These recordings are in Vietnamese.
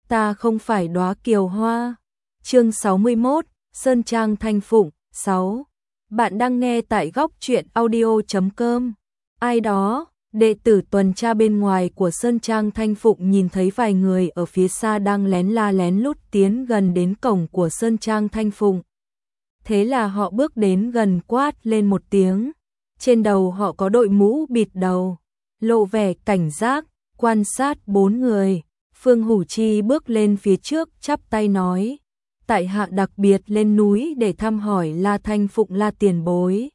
ta không phải đóa kiều hoa. Chương 61, Sơn Trang Thanh Phụng, 6. Bạn đang nghe tại góc truyện audio.com. Ai đó, đệ tử tuần tra bên ngoài của Sơn Trang Thanh Phụng nhìn thấy vài người ở phía xa đang lén la lén lút tiến gần đến cổng của Sơn Trang Thanh Phụng. Thế là họ bước đến gần quát lên một tiếng. Trên đầu họ có đội mũ bịt đầu, lộ vẻ cảnh giác, quan sát 4 người. Phương Hủ Chi bước lên phía trước chắp tay nói: tại hạ đặc biệt lên núi để thăm hỏi La Thanh Phụng La tiền bối.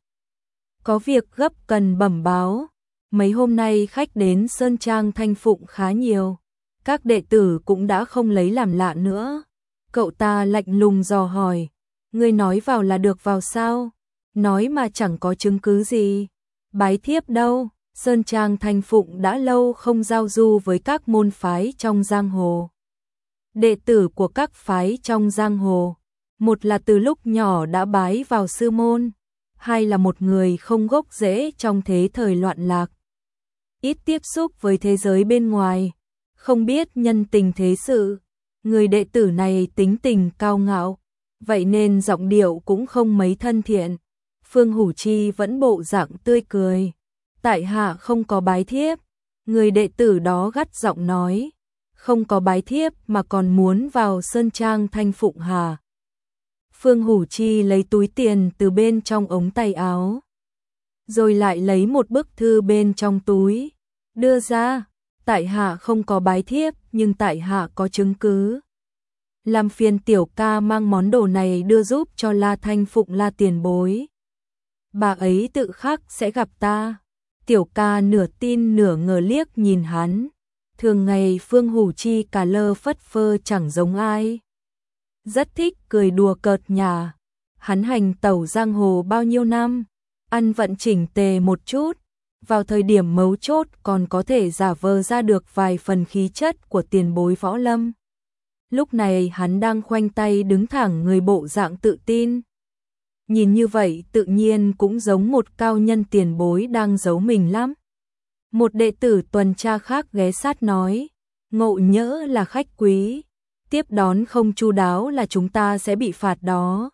Có việc gấp cần bẩm báo. Mấy hôm nay khách đến Sơn Trang Thanh Phụng khá nhiều. Các đệ tử cũng đã không lấy làm lạ nữa. Cậu ta lạnh lùng dò hỏi: ngươi nói vào là được vào sao? Nói mà chẳng có chứng cứ gì. Bái thiếp đâu? Sơn Trang Thanh Phụng đã lâu không giao du với các môn phái trong giang hồ. Đệ tử của các phái trong giang hồ, một là từ lúc nhỏ đã bái vào sư môn, hai là một người không gốc rễ trong thế thời loạn lạc, ít tiếp xúc với thế giới bên ngoài, không biết nhân tình thế sự. Người đệ tử này tính tình cao ngạo, vậy nên giọng điệu cũng không mấy thân thiện. Phương Hủ Chi vẫn bộ dạng tươi cười: tại hạ không có bái thiếp. Người đệ tử đó gắt giọng nói: không có bái thiếp mà còn muốn vào Sơn Trang Thanh Phụng hả? Phương Hủ Chi lấy túi tiền từ bên trong ống tay áo, rồi lại lấy một bức thư bên trong túi, đưa ra: tại hạ không có bái thiếp, nhưng tại hạ có chứng cứ. Làm phiền tiểu ca mang món đồ này đưa giúp cho La Thanh Phụng La tiền bối. Bà ấy tự khắc sẽ gặp ta. Tiểu ca nửa tin nửa ngờ liếc nhìn hắn. Thường ngày Phương Hủ Chi cà lơ phất phơ chẳng giống ai. Rất thích cười đùa cợt nhả. Hắn hành tẩu giang hồ bao nhiêu năm, ăn vận chỉnh tề một chút, vào thời điểm mấu chốt còn có thể giả vờ ra được vài phần khí chất của tiền bối võ lâm. Lúc này hắn đang khoanh tay đứng thẳng người bộ dạng tự tin. Nhìn như vậy tự nhiên cũng giống một cao nhân tiền bối đang giấu mình lắm. Một đệ tử tuần tra khác ghé sát nói: ngộ nhỡ là khách quý, tiếp đón không chu đáo là chúng ta sẽ bị phạt đó.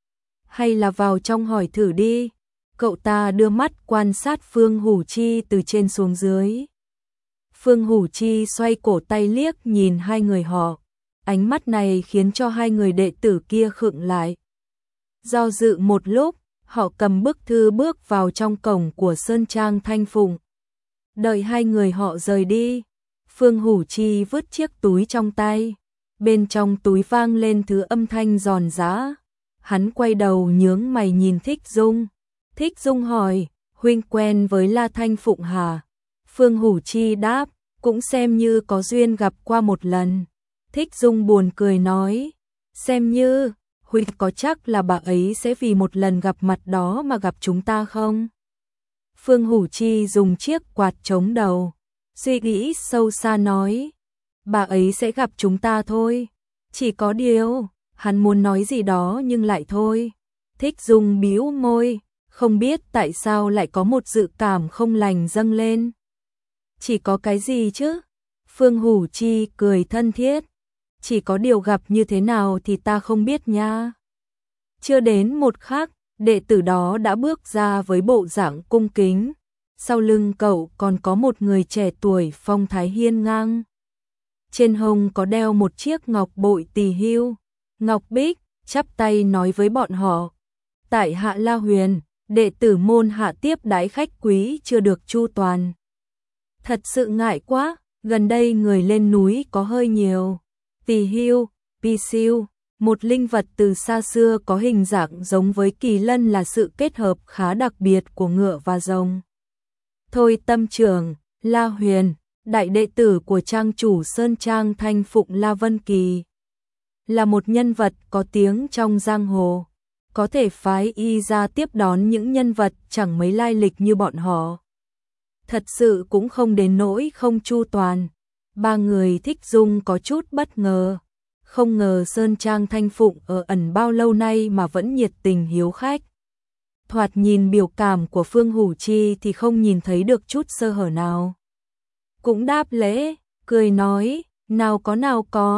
Hay là vào trong hỏi thử đi. Cậu ta đưa mắt quan sát Phương Hủ Chi từ trên xuống dưới. Phương Hủ Chi xoay cổ tay liếc nhìn hai người họ. Ánh mắt này khiến cho hai người đệ tử kia khựng lại. Do dự một lúc, họ cầm bức thư bước vào trong cổng của Sơn Trang Thanh Phụng. Đợi hai người họ rời đi, Phương Hủ Chi vứt chiếc túi trong tay. Bên trong túi vang lên thứ âm thanh giòn giã. Hắn quay đầu nhướng mày nhìn Thích Dung. Thích Dung hỏi: huynh quen với La Thanh Phụng hả? Phương Hủ Chi đáp: cũng xem như có duyên gặp qua một lần. Thích Dung buồn cười nói: xem như, huynh có chắc là bà ấy sẽ vì một lần gặp mặt đó mà gặp chúng ta không? Phương Hủ Chi dùng chiếc quạt chống đầu, suy nghĩ sâu xa nói: bà ấy sẽ gặp chúng ta thôi. Chỉ có điều, hắn muốn nói gì đó nhưng lại thôi. Thích Dung bĩu môi, không biết tại sao lại có một dự cảm không lành dâng lên. Chỉ có cái gì chứ? Phương Hủ Chi cười thân thiết: chỉ có điều gặp như thế nào thì ta không biết nha. Chưa đến một khắc, đệ tử đó đã bước ra với bộ dạng cung kính. Sau lưng cậu còn có một người trẻ tuổi phong thái hiên ngang. Trên hông có đeo một chiếc ngọc bội tỳ hưu, ngọc bích, chắp tay nói với bọn họ: tại hạ La Huyền, đệ tử môn hạ tiếp đãi khách quý chưa được chu toàn. Thật sự ngại quá, gần đây người lên núi có hơi nhiều. Tỳ hưu, pi siêu, một linh vật từ xa xưa có hình dạng giống với kỳ lân, là sự kết hợp khá đặc biệt của ngựa và rồng. Thôi tâm trưởng, La Huyền, đại đệ tử của trang chủ Sơn Trang Thanh Phụng La Vân Kỳ, là một nhân vật có tiếng trong giang hồ, có thể phái y ra tiếp đón những nhân vật chẳng mấy lai lịch như bọn họ. Thật sự cũng không đến nỗi không chu toàn. Ba người Thích Dung có chút bất ngờ, không ngờ Sơn Trang Thanh Phụng ở ẩn bao lâu nay mà vẫn nhiệt tình hiếu khách. Thoạt nhìn biểu cảm của Phương Hủ Chi thì không nhìn thấy được chút sơ hở nào. Cũng đáp lễ, cười nói: nào có,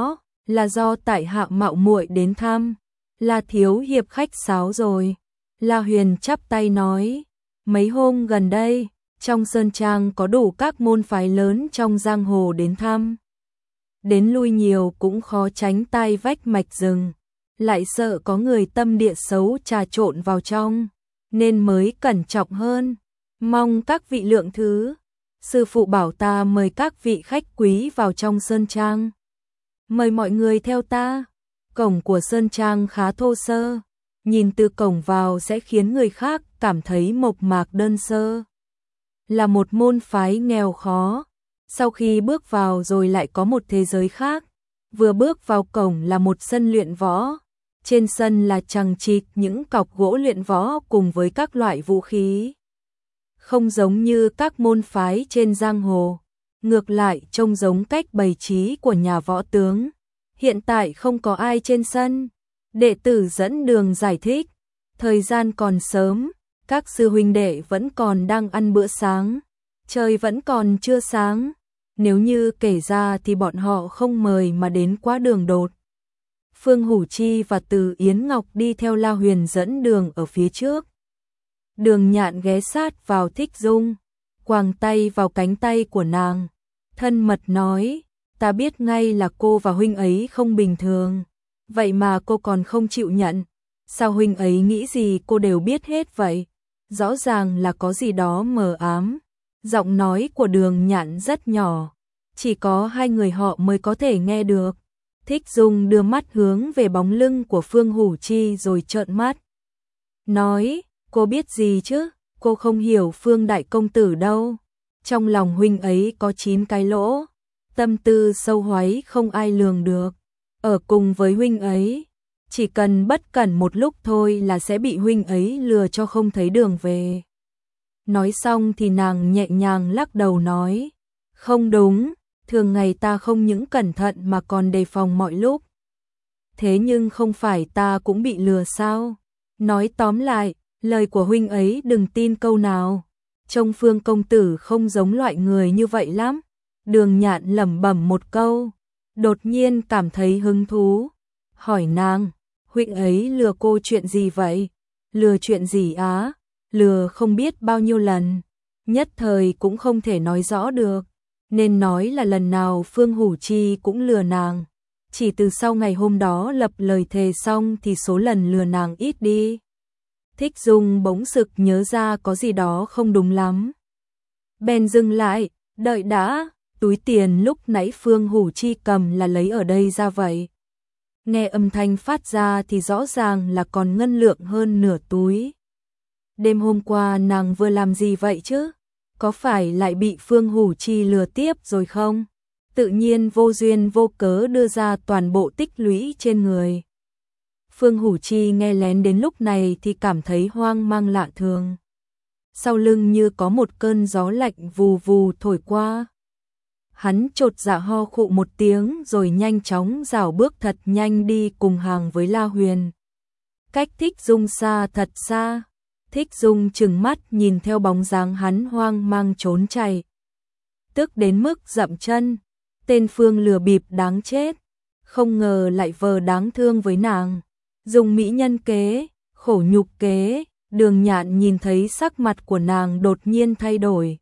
là do tại hạ mạo muội đến thăm, La thiếu hiệp khách sáo rồi. La Huyền chắp tay nói, mấy hôm gần đây, trong sơn trang có đủ các môn phái lớn trong giang hồ đến thăm. Đến lui nhiều cũng khó tránh tai vách mạch rừng, lại sợ có người tâm địa xấu trà trộn vào trong, nên mới cẩn trọng hơn. Mong các vị lượng thứ, sư phụ bảo ta mời các vị khách quý vào trong sơn trang. Mời mọi người theo ta. Cổng của sơn trang khá thô sơ, nhìn từ cổng vào sẽ khiến người khác cảm thấy mộc mạc đơn sơ. Là một môn phái nghèo khó, sau khi bước vào rồi lại có một thế giới khác. Vừa bước vào cổng là một sân luyện võ, trên sân là chằng chịt những cọc gỗ luyện võ cùng với các loại vũ khí. Không giống như các môn phái trên giang hồ, ngược lại trông giống cách bày trí của nhà võ tướng. Hiện tại không có ai trên sân, đệ tử dẫn đường giải thích, thời gian còn sớm, các sư huynh đệ vẫn còn đang ăn bữa sáng, trời vẫn còn chưa sáng, nếu như kể ra thì bọn họ không mời mà đến quá đường đột. Phương Hủ Chi và Từ Yến Ngọc đi theo La Huyền dẫn đường ở phía trước. Đường Nhạn ghé sát vào Thích Dung, quàng tay vào cánh tay của nàng, thân mật nói, ta biết ngay là cô và huynh ấy không bình thường, vậy mà cô còn không chịu nhận, sao huynh ấy nghĩ gì cô đều biết hết vậy, rõ ràng là có gì đó mờ ám. Giọng nói của Đường Nhạn rất nhỏ, chỉ có hai người họ mới có thể nghe được. Thích Dung đưa mắt hướng về bóng lưng của Phương Hủ Chi rồi trợn mắt. Nói, cô biết gì chứ, cô không hiểu Phương đại công tử đâu. Trong lòng huynh ấy có 9 cái lỗ, tâm tư sâu hoáy không ai lường được. Ở cùng với huynh ấy, chỉ cần bất cẩn một lúc thôi là sẽ bị huynh ấy lừa cho không thấy đường về. Nói xong thì nàng nhẹ nhàng lắc đầu nói, không đúng, thường ngày ta không những cẩn thận mà còn đề phòng mọi lúc. Thế nhưng không phải ta cũng bị lừa sao? Nói tóm lại, lời của huynh ấy đừng tin câu nào. Trông Phương công tử không giống loại người như vậy lắm. Đường Nhạn lẩm bẩm một câu, đột nhiên cảm thấy hứng thú, hỏi nàng, huynh ấy lừa cô chuyện gì vậy? Lừa chuyện gì á? Lừa không biết bao nhiêu lần, nhất thời cũng không thể nói rõ được, nên nói là lần nào Phương Hủ Chi cũng lừa nàng, chỉ từ sau ngày hôm đó lập lời thề xong thì số lần lừa nàng ít đi. Thích Dung bỗng sực nhớ ra có gì đó không đúng lắm. Bèn dừng lại, đợi đã, túi tiền lúc nãy Phương Hủ Chi cầm là lấy ở đây ra vậy? Nghe âm thanh phát ra thì rõ ràng là còn ngân lượng hơn nửa túi. Đêm hôm qua nàng vừa làm gì vậy chứ? Có phải lại bị Phương Hủ Chi lừa tiếp rồi không? Tự nhiên vô duyên vô cớ đưa ra toàn bộ tích lũy trên người. Phương Hủ Chi nghe lén đến lúc này thì cảm thấy hoang mang lạ thường. Sau lưng như có một cơn gió lạnh vù vù thổi qua. Hắn chột dạ ho khụ một tiếng rồi nhanh chóng rảo bước thật nhanh đi cùng hàng với La Huyền. Cách Thích Dung xa thật xa. Thích Dung trừng mắt nhìn theo bóng dáng hắn hoang mang trốn chạy. Tức đến mức dậm chân, tên Phương lừa bịp đáng chết, không ngờ lại vờ đáng thương với nàng. Dùng mỹ nhân kế, khổ nhục kế, Đường Nhạn nhìn thấy sắc mặt của nàng đột nhiên thay đổi.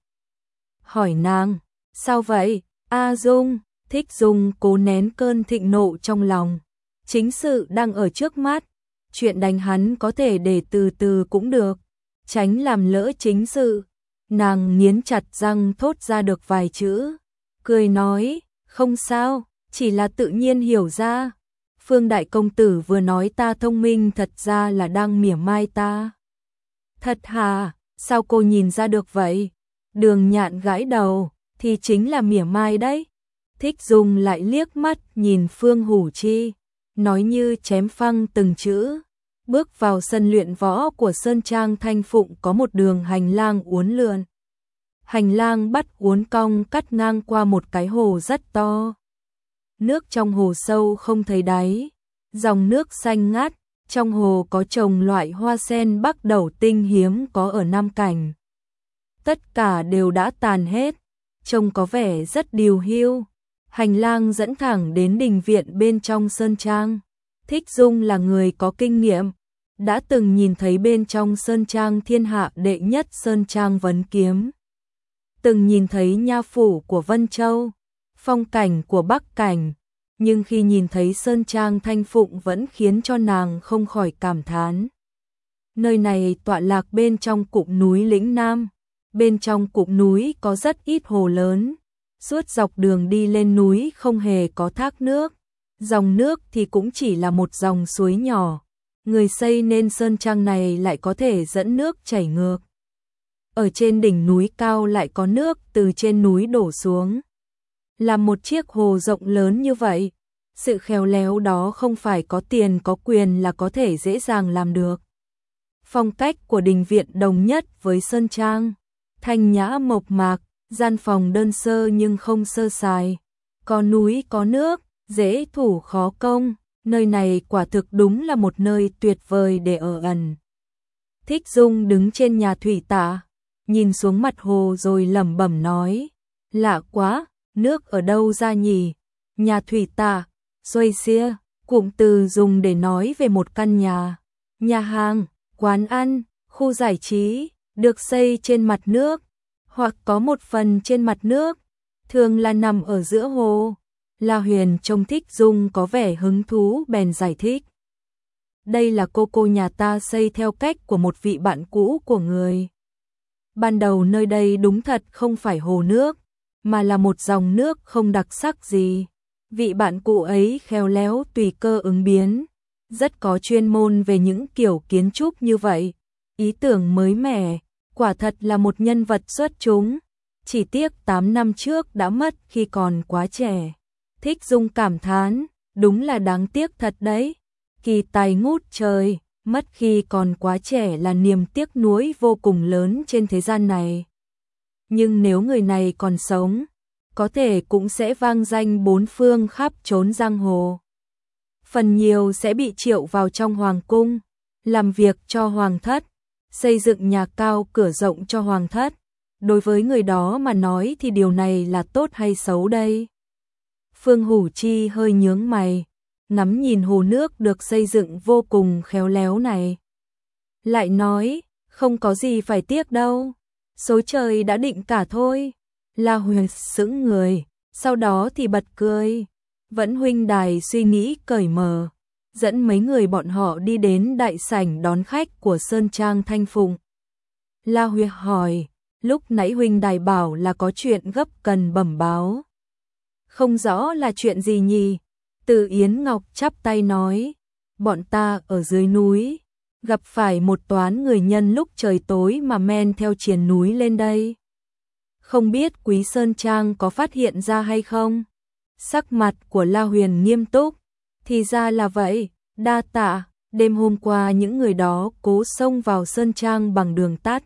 Hỏi nàng, sao vậy, A Dung? Thích Dung cố nén cơn thịnh nộ trong lòng. Chính sự đang ở trước mắt, chuyện đánh hắn có thể để từ từ cũng được, tránh làm lỡ chính sự. Nàng nghiến chặt răng thốt ra được vài chữ, cười nói, không sao, chỉ là tự nhiên hiểu ra. Phương đại công tử vừa nói ta thông minh thật ra là đang mỉa mai ta. Thật hả, sao cô nhìn ra được vậy? Đường Nhạn gãi đầu, thì chính là mỉa mai đấy. Thích Dung lại liếc mắt nhìn Phương Hủ Chi, nói như chém phăng từng chữ. Bước vào sân luyện võ của Sơn Trang Thanh Phụng có một đường hành lang uốn lượn. Hành lang bắt uốn cong cắt ngang qua một cái hồ rất to. Nước trong hồ sâu không thấy đáy, dòng nước xanh ngát, trong hồ có trồng loại hoa sen Bắc Đẩu tinh hiếm có ở Nam Cảnh. Tất cả đều đã tàn hết, trông có vẻ rất điều hiu. Hành lang dẫn thẳng đến đình viện bên trong sơn trang. Thích Dung là người có kinh nghiệm, đã từng nhìn thấy bên trong sơn trang thiên hạ đệ nhất sơn trang Vấn Kiếm. Từng nhìn thấy nha phủ của Vân Châu, phong cảnh của Bắc Cảnh, nhưng khi nhìn thấy sơn trang Thanh Phụng vẫn khiến cho nàng không khỏi cảm thán. Nơi này tọa lạc bên trong cụm núi Lĩnh Nam, bên trong cụm núi có rất ít hồ lớn, suốt dọc đường đi lên núi không hề có thác nước, dòng nước thì cũng chỉ là một dòng suối nhỏ. Người xây nên sơn trang này lại có thể dẫn nước chảy ngược. Ở trên đỉnh núi cao lại có nước từ trên núi đổ xuống. Làm một chiếc hồ rộng lớn như vậy, sự khéo léo đó không phải có tiền có quyền là có thể dễ dàng làm được. Phong cách của đình viện đồng nhất với sơn trang, thanh nhã mộc mạc, gian phòng đơn sơ nhưng không sơ sài. Có núi có nước, dễ thủ khó công, nơi này quả thực đúng là một nơi tuyệt vời để ở ẩn. Thích Dung đứng trên nhà thủy tạ, nhìn xuống mặt hồ rồi lẩm bẩm nói, lạ quá, nước ở đâu ra nhỉ? Nhà thủy tạ, xuôi xia, cụm từ dùng để nói về một căn nhà, nhà hàng, quán ăn, khu giải trí, được xây trên mặt nước, hoặc có một phần trên mặt nước, thường là nằm ở giữa hồ. La Huyền trông Thích Dung có vẻ hứng thú bèn giải thích. Đây là cô nhà ta xây theo cách của một vị bạn cũ của người. Ban đầu nơi đây đúng thật không phải hồ nước, mà là một dòng nước không đặc sắc gì. Vị bạn cũ ấy khéo léo tùy cơ ứng biến, rất có chuyên môn về những kiểu kiến trúc như vậy. Ý tưởng mới mẻ, quả thật là một nhân vật xuất chúng. Chỉ tiếc 8 năm trước đã mất khi còn quá trẻ. Thích Dung cảm thán, đúng là đáng tiếc thật đấy. Kỳ tài ngút trời, mất khi còn quá trẻ là niềm tiếc nuối vô cùng lớn trên thế gian này. Nhưng nếu người này còn sống, có thể cũng sẽ vang danh bốn phương khắp trốn giang hồ. Phần nhiều sẽ bị triệu vào trong hoàng cung, làm việc cho hoàng thất, xây dựng nhà cao cửa rộng cho hoàng thất. Đối với người đó mà nói thì điều này là tốt hay xấu đây? Phương Hủ Chi hơi nhướng mày, ngắm nhìn hồ nước được xây dựng vô cùng khéo léo này. Lại nói, không có gì phải tiếc đâu, số trời đã định cả thôi. La Huyền sững người, sau đó thì bật cười. Vẫn huynh đài suy nghĩ cởi mở, dẫn mấy người bọn họ đi đến đại sảnh đón khách của Sơn Trang Thanh Phụng. La Huyền hỏi, lúc nãy huynh đài bảo là có chuyện gấp cần bẩm báo. Không rõ là chuyện gì nhỉ? Từ Yến Ngọc chắp tay nói, bọn ta ở dưới núi, gặp phải một toán người nhân lúc trời tối mà men theo triền núi lên đây. Không biết Quý Sơn Trang có phát hiện ra hay không? Sắc mặt của La Huyền nghiêm túc, thì ra là vậy, đa tạ, đêm hôm qua những người đó cố xông vào Sơn Trang bằng đường tắt.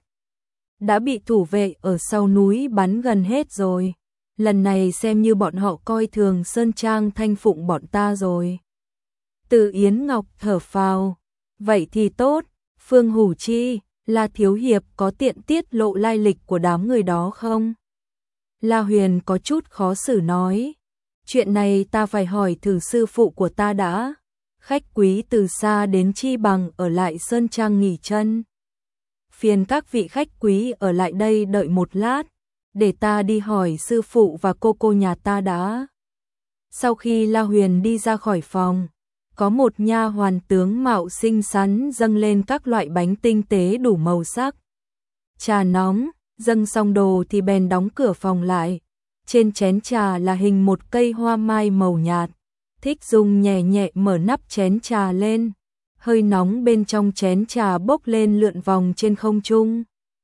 Đã bị thủ vệ ở sau núi bắn gần hết rồi. Lần này xem như bọn họ coi thường Sơn Trang Thanh Phụng bọn ta rồi. Từ Yến Ngọc thở phào, vậy thì tốt, Phương Hủ Chi, La Thiếu Hiệp có tiện tiết lộ lai lịch của đám người đó không? La Huyền có chút khó xử nói, chuyện này ta phải hỏi thử sư phụ của ta đã. Khách quý từ xa đến chi bằng ở lại Sơn Trang nghỉ chân. Phiền các vị khách quý ở lại đây đợi một lát, để ta đi hỏi sư phụ và cô nhà ta đã. Sau khi La Huyền đi ra khỏi phòng, có một nha hoàn tướng mạo xinh xắn dâng lên các loại bánh tinh tế đủ màu sắc. Trà nóng, dâng xong đồ thì bèn đóng cửa phòng lại. Trên chén trà là hình một cây hoa mai màu nhạt. Thích Dung nhẹ nhẹ mở nắp chén trà lên. Hơi nóng bên trong chén trà bốc lên lượn vòng trên không trung.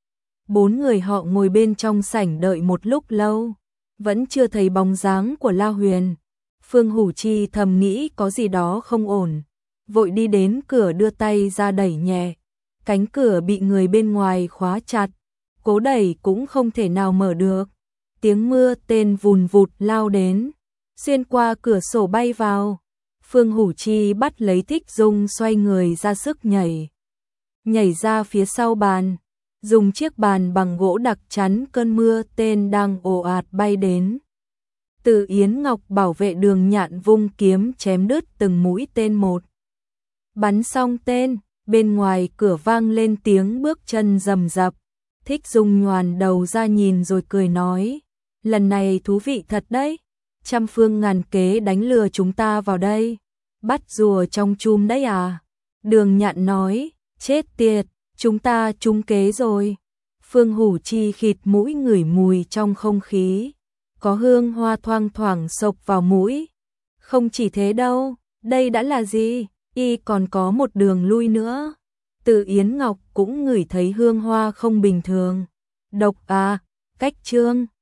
4 người họ ngồi bên trong sảnh đợi một lúc lâu, vẫn chưa thấy bóng dáng của La Huyền. Phương Hủ Chi thầm nghĩ có gì đó không ổn, vội đi đến cửa đưa tay ra đẩy nhẹ. Cánh cửa bị người bên ngoài khóa chặt, cố đẩy cũng không thể nào mở được. Tiếng mưa tên vùn vụt lao đến, xuyên qua cửa sổ bay vào. Phương Hủ Chi bắt lấy Thích Dung xoay người ra sức nhảy. Nhảy ra phía sau bàn, dùng chiếc bàn bằng gỗ đặc chắn cơn mưa tên đang ồ ạt bay đến. Từ Yến Ngọc bảo vệ Đường Nhạn vung kiếm chém đứt từng mũi tên một. Bắn xong tên, bên ngoài cửa vang lên tiếng bước chân rầm rập. Thích Dung nhoàn đầu ra nhìn rồi cười nói, lần này thú vị thật đấy, trăm phương ngàn kế đánh lừa chúng ta vào đây, bắt rùa trong chum đấy à? Đường Nhạn nói, chết tiệt, chúng ta trúng kế rồi. Phương Hủ Chi khịt mũi ngửi mùi trong không khí, có hương hoa thoang thoảng xộc vào mũi. Không chỉ thế đâu, đây đã là gì, y còn có một đường lui nữa. Từ Yến Ngọc cũng ngửi thấy hương hoa không bình thường. Độc à, cách trương.